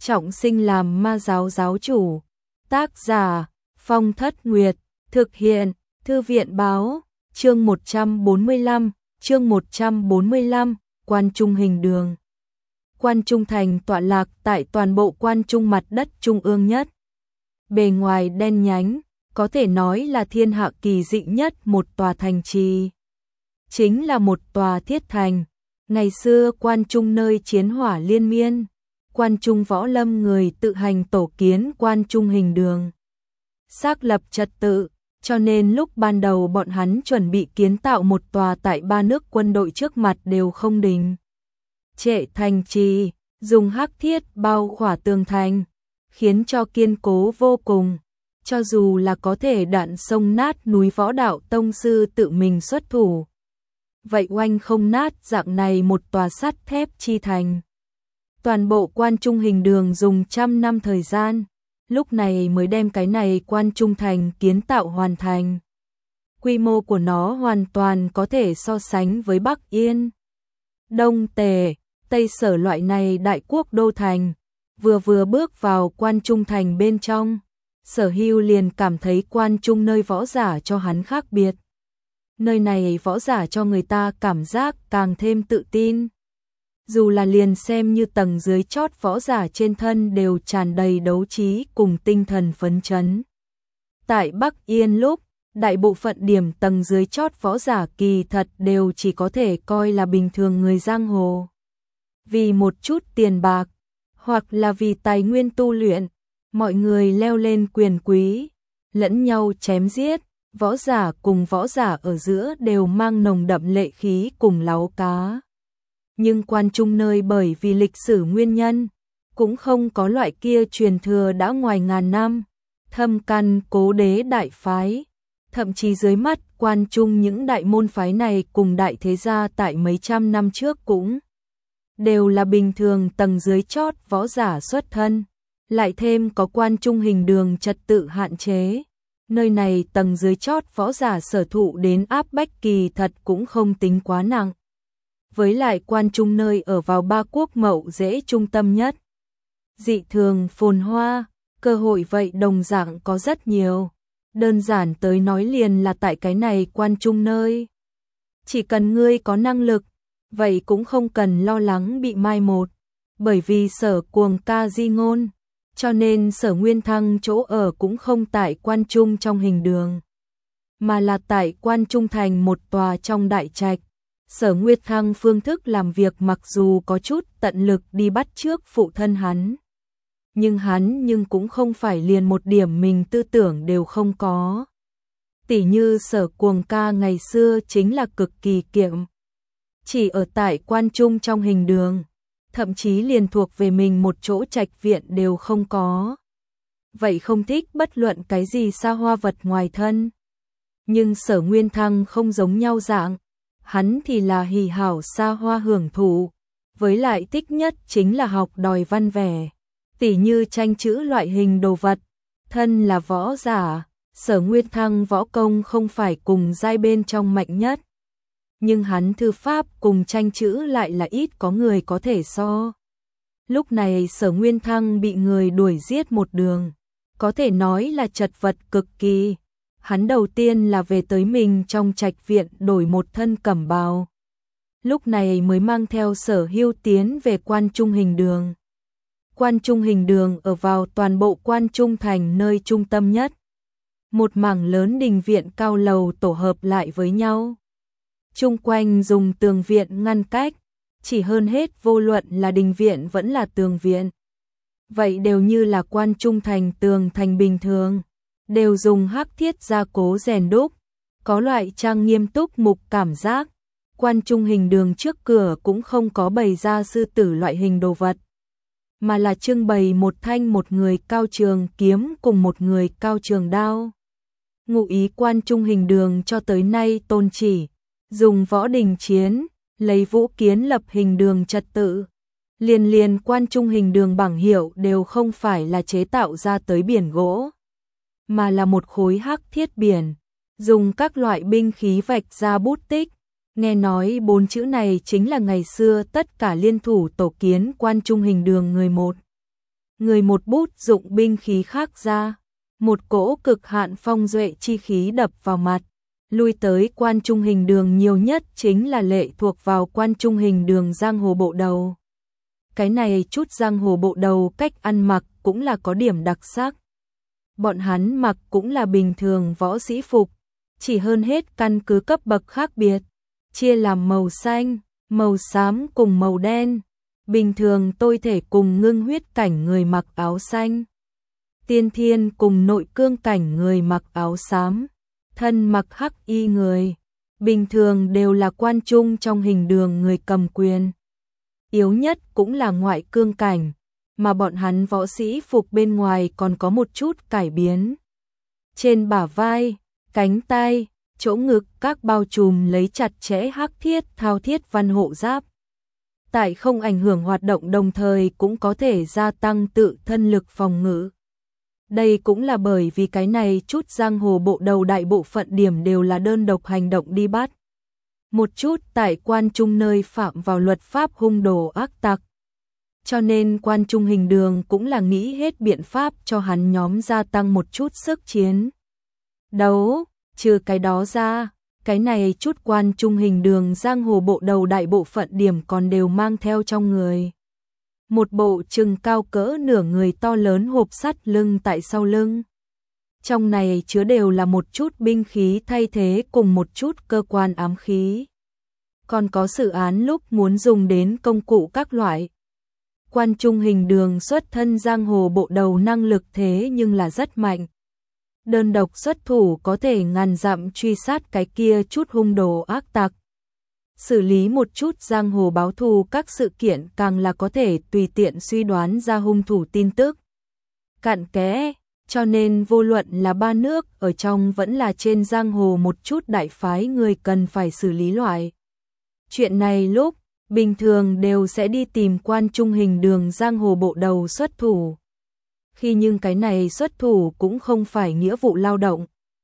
trọng sinh làm ma giáo giáo chủ. Tác giả Phong Thất Nguyệt, thực hiện Thư viện báo. Chương 145, Quan Trung hình đường. Quan Trung thành tọa lạc tại toàn bộ Quan Trung mặt đất trung ương nhất. Bề ngoài đen nhánh, có thể nói là thiên hạ kỳ dị nhất một tòa thành trì. Chính là một tòa thiết thành. Ngày xưa Quan Trung nơi chiến hỏa liên miên, Quan Trung võ lâm người tự hành tổ kiến Quan Trung hình đường. Xác lập trật tự, cho nên lúc ban đầu bọn hắn chuẩn bị kiến tạo một tòa tại ba nước quân đội trước mặt đều không đình trệ thành trì, dùng hắc thiết bao khỏa tường thành, khiến cho kiên cố vô cùng. Cho dù là có thể đạn sông nát núi võ đạo tông sư tự mình xuất thủ, vậy oanh không nát dạng này một tòa sắt thép chi thành. Toàn bộ Quan Trung hình đường dùng 100 năm thời gian, lúc này mới đem cái này Quan Trung thành kiến tạo hoàn thành. Quy mô của nó hoàn toàn có thể so sánh với Bắc Yên, Đông Tề, Tây Sở loại này đại quốc đô thành. Vừa bước vào Quan Trung thành bên trong, Sở Hưu liền cảm thấy Quan Trung nơi võ giả cho hắn khác biệt. Nơi này võ giả cho người ta cảm giác càng thêm tự tin. Dù là liền xem như tầng dưới chót võ giả trên thân đều tràn đầy đấu trí cùng tinh thần phấn chấn. Tại Bắc Yên lúc, đại bộ phận điểm tầng dưới chót võ giả kỳ thật đều chỉ có thể coi là bình thường người giang hồ. Vì một chút tiền bạc, hoặc là vì tài nguyên tu luyện, mọi người leo lên quyền quý, lẫn nhau chém giết, võ giả cùng võ giả ở giữa đều mang nồng đậm lệ khí cùng láu cá. Nhưng Quan Trung nơi bởi vì lịch sử nguyên nhân, cũng không có loại kia truyền thừa đã ngoài ngàn năm, thâm căn cố đế đại phái. Thậm chí dưới mắt Quan Trung những đại môn phái này cùng đại thế gia tại mấy trăm năm trước cũng đều là bình thường tầng dưới chót võ giả xuất thân. Lại thêm có Quan Trung hình đường trật tự hạn chế, nơi này tầng dưới chót võ giả sở thụ đến áp bách kỳ thật cũng không tính quá nặng. Với lại Quan Trung nơi ở vào ba quốc Mậu Dễ trung tâm nhất, dị thường phồn hoa, cơ hội vậy đồng dạng có rất nhiều. Đơn giản tới nói liền là tại cái này Quan Trung nơi, chỉ cần ngươi có năng lực, vậy cũng không cần lo lắng bị mai một. Bởi vì Sở Cuồng ca di ngôn, cho nên Sở Nguyên Thăng chỗ ở cũng không tại Quan Trung trong hình đường, mà là tại Quan Trung thành một tòa trong đại trạch. Sở Nguyên Thăng phương thức làm việc mặc dù có chút tận lực đi bắt chước phụ thân hắn, nhưng cũng không phải liền một điểm mình tư tưởng đều không có. Tỉ như Sở Cuồng ca ngày xưa chính là cực kỳ kiệm, chỉ ở tại Quan Trung trong hình đường, thậm chí liền thuộc về mình một chỗ trạch viện đều không có. Vậy không thích bất luận cái gì xa hoa vật ngoài thân. Nhưng Sở Nguyên Thăng không giống nhau dạng, hắn thì là hỉ hảo xa hoa hưởng thụ, với lại thích nhất chính là học đòi văn vẻ, tỉ như tranh chữ loại hình đồ vật. Thân là võ giả, Sở Nguyên Thăng võ công không phải cùng giai bên trong mạnh nhất, nhưng hắn thư pháp cùng tranh chữ lại là ít có người có thể so. Lúc này Sở Nguyên Thăng bị người đuổi giết một đường, có thể nói là chật vật cực kỳ. Hắn đầu tiên là về tới mình trong trạch viện đổi một thân cẩm bào, lúc này mới mang theo Sở Hưu tiến về Quan Trung hình đường. Quan Trung hình đường ở vào toàn bộ Quan Trung thành nơi trung tâm nhất. Một mảng lớn đình viện cao lầu tổ hợp lại với nhau, chung quanh dùng tường viện ngăn cách, chỉ hơn hết vô luận là đình viện vẫn là tường viện, vậy đều như là Quan Trung thành tường thành bình thường, đều dùng hắc thiết gia cố rèn đúc, có loại trang nghiêm túc mục cảm giác. Quan Trung hình đường trước cửa cũng không có bày ra sư tử loại hình đồ vật, mà là trưng bày một thanh một người cao trường kiếm cùng một người cao trường đao. Ngụ ý Quan Trung hình đường cho tới nay tôn chỉ dùng võ đình chiến, lấy vũ kiến lập hình đường trật tự. Liền Quan Trung hình đường bảng hiệu đều không phải là chế tạo ra tới biển gỗ, mà là một khối hắc thiết biển, dùng các loại binh khí vạch ra bút tích. Nghe nói 4 chữ này chính là ngày xưa tất cả liên thủ tổ kiến Quan Trung hình đường người một người một bút dụng binh khí khác ra, một cỗ cực hạn phong duệ chi khí đập vào mặt. Lui tới Quan Trung Hình Đường nhiều nhất chính là lệ thuộc vào Quan Trung Hình Đường giang hồ bộ đầu. Cái này chút giang hồ bộ đầu cách ăn mặc cũng là có điểm đặc sắc. Bọn hắn mặc cũng là bình thường võ sĩ phục, chỉ hơn hết căn cứ cấp bậc khác biệt, chia làm màu xanh, màu xám cùng màu đen. Bình thường tôi thể cùng ngưng huyết cảnh người mặc áo xanh, tiên thiên cùng nội cương cảnh người mặc áo xám, thân mặc hắc y người, bình thường đều là quan trung trong hình đường người cầm quyền. Yếu nhất cũng là ngoại cương cảnh, mà bọn hắn võ sĩ phục bên ngoài còn có một chút cải biến. Trên bả vai, cánh tay, chỗ ngực các bao trùm lấy chặt chẽ hắc thiết thao thiết văn hộ giáp. Tại không ảnh hưởng hoạt động đồng thời cũng có thể gia tăng tự thân lực phòng ngự. Đây cũng là bởi vì cái này chút giang hồ bộ đầu đại bộ phận điểm đều là đơn độc hành động đi bắt. Một chút tại Quan Trung nơi phạm vào luật pháp hung đồ ác tặc. Cho nên Quan Trung Hình Đường cũng là nghĩ hết biện pháp cho hắn nhóm gia tăng một chút sức chiến đấu. Trừ cái đó ra, cái này chút Quan Trung Hình Đường giang hồ bộ đầu đại bộ phận điểm còn đều mang theo trong người. Một bộ chừng cao cỡ nửa người to lớn hộp sắt lưng tại sau lưng. Trong này chứa đều là một chút binh khí thay thế cùng một chút cơ quan ám khí. Còn có dự án lúc muốn dùng đến công cụ các loại. Quan Trung Hình Đường xuất thân giang hồ bộ đầu năng lực thế nhưng là rất mạnh. Đơn độc xuất thủ có thể ngàn dặm truy sát cái kia chút hung đồ ác tặc. Xử lý một chút giang hồ báo thù các sự kiện càng là có thể tùy tiện suy đoán ra hung thủ tin tức cặn kẽ, cho nên vô luận là ba nước ở trong vẫn là trên giang hồ một chút đại phái người cần phải xử lý loại. Chuyện này lúc bình thường đều sẽ đi tìm Quan Trung Hình Đường giang hồ bộ đầu xuất thủ. Khi nhưng cái này xuất thủ cũng không phải nghĩa vụ lao động.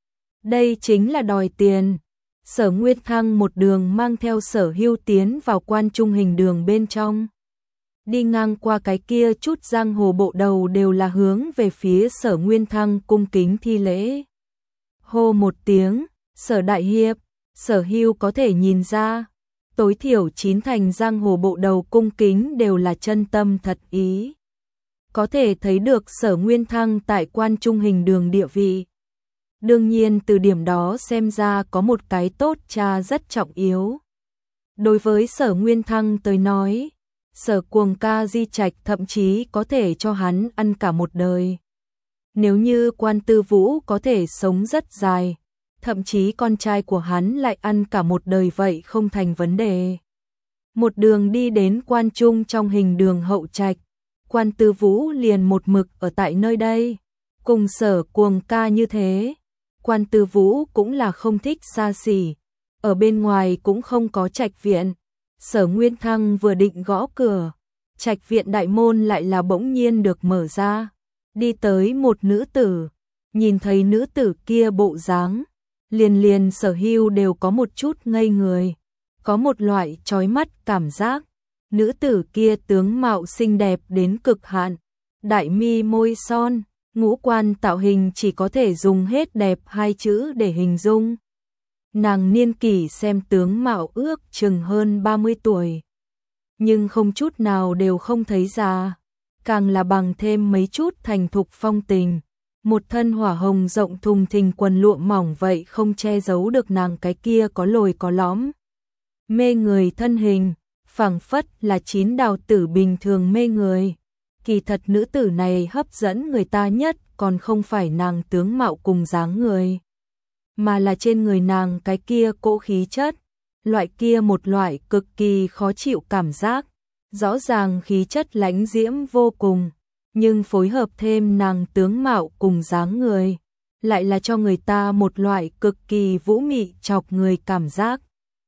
Đây chính là đòi tiền. Sở Nguyên Thăng một đường mang theo Sở Hưu tiến vào Quan Trung Hình Đường bên trong. Đi ngang qua cái kia chút giang hồ bộ đầu đều là hướng về phía Sở Nguyên Thăng cung kính thi lễ. Hô một tiếng, Sở Đại Hiệp, Sở Hưu có thể nhìn ra, tối thiểu 9 thành giang hồ bộ đầu cung kính đều là chân tâm thật ý. Có thể thấy được Sở Nguyên Thăng tại Quan Trung Hình Đường địa vị. Đương nhiên từ điểm đó xem ra có một cái tốt cha rất trọng yếu. Đối với Sở Nguyên Thăng tới nói, Sở Cuồng Ca di trạch thậm chí có thể cho hắn ăn cả một đời. Nếu như Quan Tư Vũ có thể sống rất dài, thậm chí con trai của hắn lại ăn cả một đời vậy không thành vấn đề. Một đường đi đến Quan Trung trong Hình Đường hậu trạch, Quan Tư Vũ liền một mực ở tại nơi đây, cùng Sở Cuồng Ca như thế. Quan Tư Vũ cũng là không thích xa xỉ, ở bên ngoài cũng không có trạch viện. Sở Nguyên Thăng vừa định gõ cửa, trạch viện đại môn lại là bỗng nhiên được mở ra. Đi tới một nữ tử, nhìn thấy nữ tử kia bộ dáng, liền Sở Hưu đều có một chút ngây người, có một loại chói mắt cảm giác. Nữ tử kia tướng mạo xinh đẹp đến cực hạn, đại mi môi son, ngũ quan tạo hình chỉ có thể dùng hết đẹp hai chữ để hình dung. Nàng niên kỷ xem tướng mạo ước chừng hơn 30 tuổi, nhưng không chút nào đều không thấy già, càng là bằng thêm mấy chút thành thục phong tình. Một thân hỏa hồng rộng thùng thình quần lụa mỏng vậy không che giấu được nàng cái kia có lồi có lõm. Mê người thân hình, phảng phất là chín đào tử bình thường mê người. Kỳ thật nữ tử này hấp dẫn người ta nhất còn không phải nàng tướng mạo cùng dáng người, mà là trên người nàng cái kia cỗ khí chất, loại kia một loại cực kỳ khó chịu cảm giác. Rõ ràng khí chất lãnh diễm vô cùng, nhưng phối hợp thêm nàng tướng mạo cùng dáng người, lại là cho người ta một loại cực kỳ vũ mị chọc người cảm giác.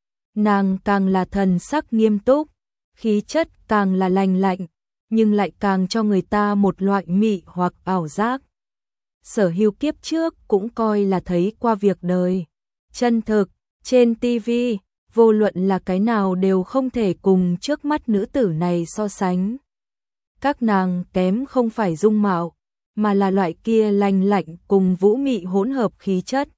Nàng càng là thần sắc nghiêm túc, khí chất càng là lành lạnh, nhưng lại càng cho người ta một loại mị hoặc ảo giác. Sở Hưu kiếp trước cũng coi là thấy qua việc đời chân thực, trên TV, vô luận là cái nào đều không thể cùng trước mắt nữ tử này so sánh. Các nàng kém không phải dung mạo, mà là loại kia lành lạnh cùng vũ mị hỗn hợp khí chất.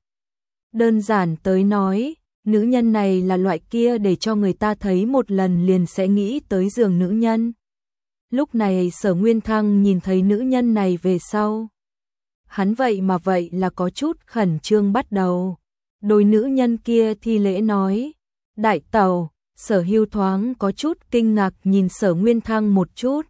Đơn giản tới nói, nữ nhân này là loại kia để cho người ta thấy một lần liền sẽ nghĩ tới giường nữ nhân. Lúc này Sở Nguyên Thăng nhìn thấy nữ nhân này về sau. Hắn vậy là có chút khẩn trương bắt đầu. Đôi nữ nhân kia thi lễ nói, đại tẩu. Sở Hưu thoáng có chút kinh ngạc nhìn Sở Nguyên Thăng một chút.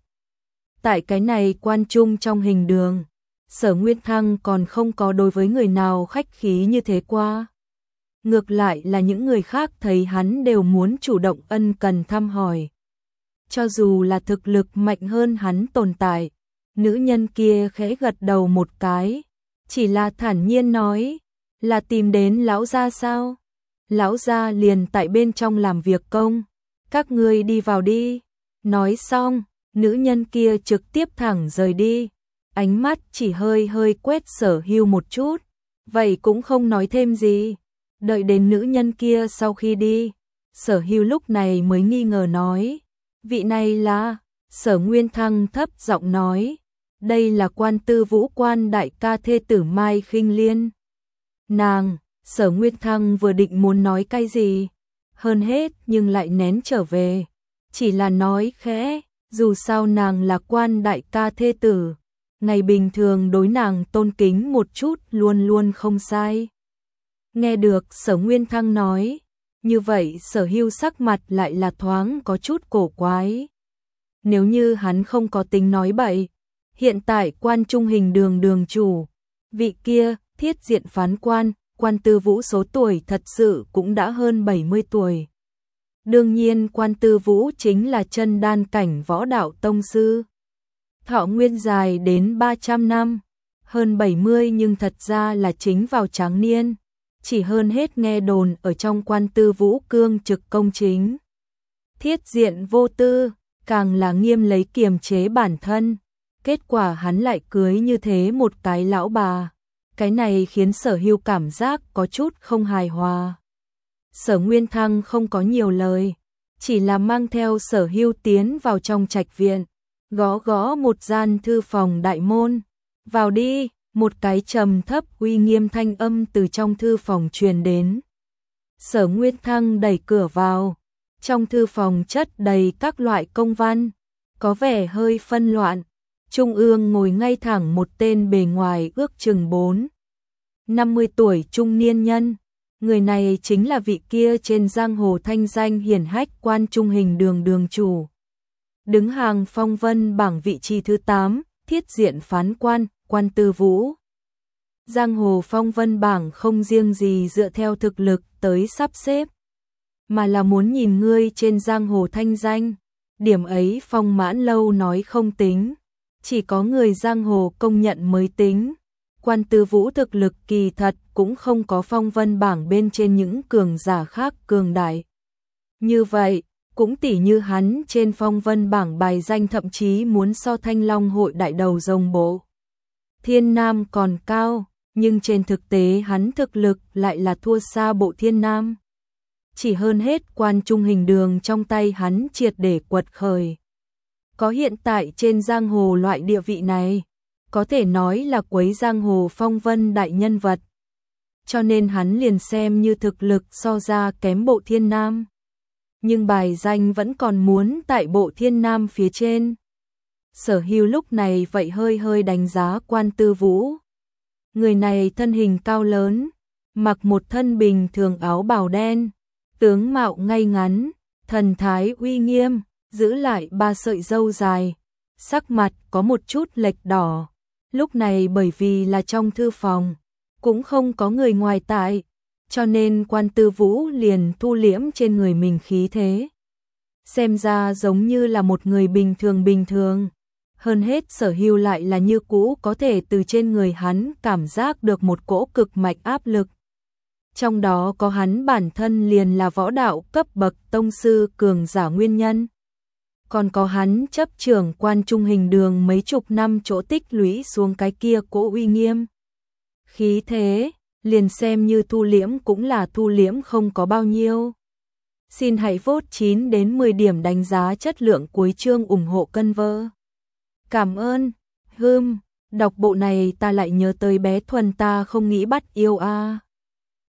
Tại cái này quan trung trong hình đường, Sở Nguyên Thăng còn không có đối với người nào khách khí như thế qua. Ngược lại là những người khác thấy hắn đều muốn chủ động ân cần thăm hỏi. Cho dù là thực lực mạnh hơn hắn tồn tại, nữ nhân kia khẽ gật đầu một cái, chỉ là thản nhiên nói, là tìm đến lão gia sao? Lão gia liền tại bên trong làm việc công, các ngươi đi vào đi. Nói xong, nữ nhân kia trực tiếp thẳng rời đi, ánh mắt chỉ hơi quét Sở Hưu một chút, vậy cũng không nói thêm gì. Đợi đến nữ nhân kia sau khi đi, Sở Hưu lúc này mới nghi ngờ nói, vị này là... Sở Nguyên Thăng thấp giọng nói, đây là Quan Tư Vũ quan đại ca thê tử Mai Khinh Liên. Nàng, Sở Nguyên Thăng vừa định muốn nói cái gì, hơn hết nhưng lại nén trở về, chỉ là nói khẽ, dù sao nàng là quan đại ca thê tử, ngày bình thường đối nàng tôn kính một chút luôn luôn không sai. Nghe được Sở Nguyên Thăng nói, như vậy Sở Hưu sắc mặt lại là thoáng có chút cổ quái. Nếu như hắn không có tính nói bậy, hiện tại quan trung hình đường đường chủ, vị kia thiết diện phán quan, Quan Tư Vũ số tuổi thật sự cũng đã hơn 70 tuổi. Đương nhiên Quan Tư Vũ chính là chân đan cảnh võ đạo tông sư. Thọ nguyên dài đến 300 năm, hơn 70 nhưng thật ra là chính vào tráng niên. Chỉ hơn hết nghe đồn ở trong Quan Tư Vũ cương trực công chính. Thiết diện vô tư, càng là nghiêm lấy kiềm chế bản thân. Kết quả hắn lại cưới như thế một cái lão bà. Cái này khiến Sở Hưu cảm giác có chút không hài hòa. Sở Nguyên Thăng không có nhiều lời, chỉ là mang theo Sở Hưu tiến vào trong trạch viện, gõ một gian thư phòng đại môn. Vào đi, một cái trầm thấp uy nghiêm thanh âm từ trong thư phòng truyền đến. Sở Nguyên Thăng đẩy cửa vào, trong thư phòng chất đầy các loại công văn, có vẻ hơi phân loạn. Trung ương ngồi ngay thẳng một tên bề ngoài ước chừng 40-50 tuổi trung niên nhân. Người này chính là vị kia trên giang hồ thanh danh hiển hách quan trung hình đường đường chủ. Đứng hàng phong vân bảng vị trí thứ 8, thiết diện phán quan, Quan Tư Vũ. Giang hồ phong vân bảng không riêng gì dựa theo thực lực tới sắp xếp, mà là muốn nhìn ngươi trên giang hồ thanh danh. Điểm ấy Phong Mãn Lâu nói không tính, chỉ có người giang hồ công nhận mới tính. Quan Tư Vũ thực lực kỳ thật cũng không có phong vân bảng bên trên những cường giả khác cường đại. Như vậy, cũng tỉ như hắn trên phong vân bảng bài danh thậm chí muốn so Thanh Long hội đại đầu rồng Bộ Thiên Nam còn cao, nhưng trên thực tế hắn thực lực lại là thua xa Bộ Thiên Nam. Chỉ hơn hết quan trung hình đường trong tay hắn triệt để quật khởi. Có hiện tại trên giang hồ loại địa vị này, có thể nói là quấy giang hồ phong vân đại nhân vật. Cho nên hắn liền xem như thực lực so ra kém Bộ Thiên Nam. Nhưng bài danh vẫn còn muốn tại Bộ Thiên Nam phía trên. Sở Hưu lúc này vậy hơi đánh giá Quan Tư Vũ. Người này thân hình cao lớn, mặc một thân bình thường áo bào đen, tướng mạo ngay ngắn, thần thái uy nghiêm, giữ lại 3 sợi râu dài, sắc mặt có một chút lệch đỏ. Lúc này bởi vì là trong thư phòng, cũng không có người ngoài tại, cho nên Quan Tư Vũ liền thu liễm trên người mình khí thế. Xem ra giống như là một người bình thường. Hơn hết Sở Hưu lại là như cũ có thể từ trên người hắn cảm giác được một cỗ cực mạnh áp lực. Trong đó có hắn bản thân liền là võ đạo cấp bậc tông sư cường giả nguyên nhân. Còn có hắn chấp trưởng quan trung hình đường mấy chục năm chỗ tích lũy xuống cái kia cỗ uy nghiêm. Khí thế, liền xem như thu liễm cũng là thu liễm không có bao nhiêu. Xin hãy vote 9 đến 10 điểm đánh giá chất lượng cuối chương ủng hộ Conver. Cảm ơn. Hưm, đọc bộ này ta lại nhớ tới bé Thuần, ta không nghĩ bắt yêu a.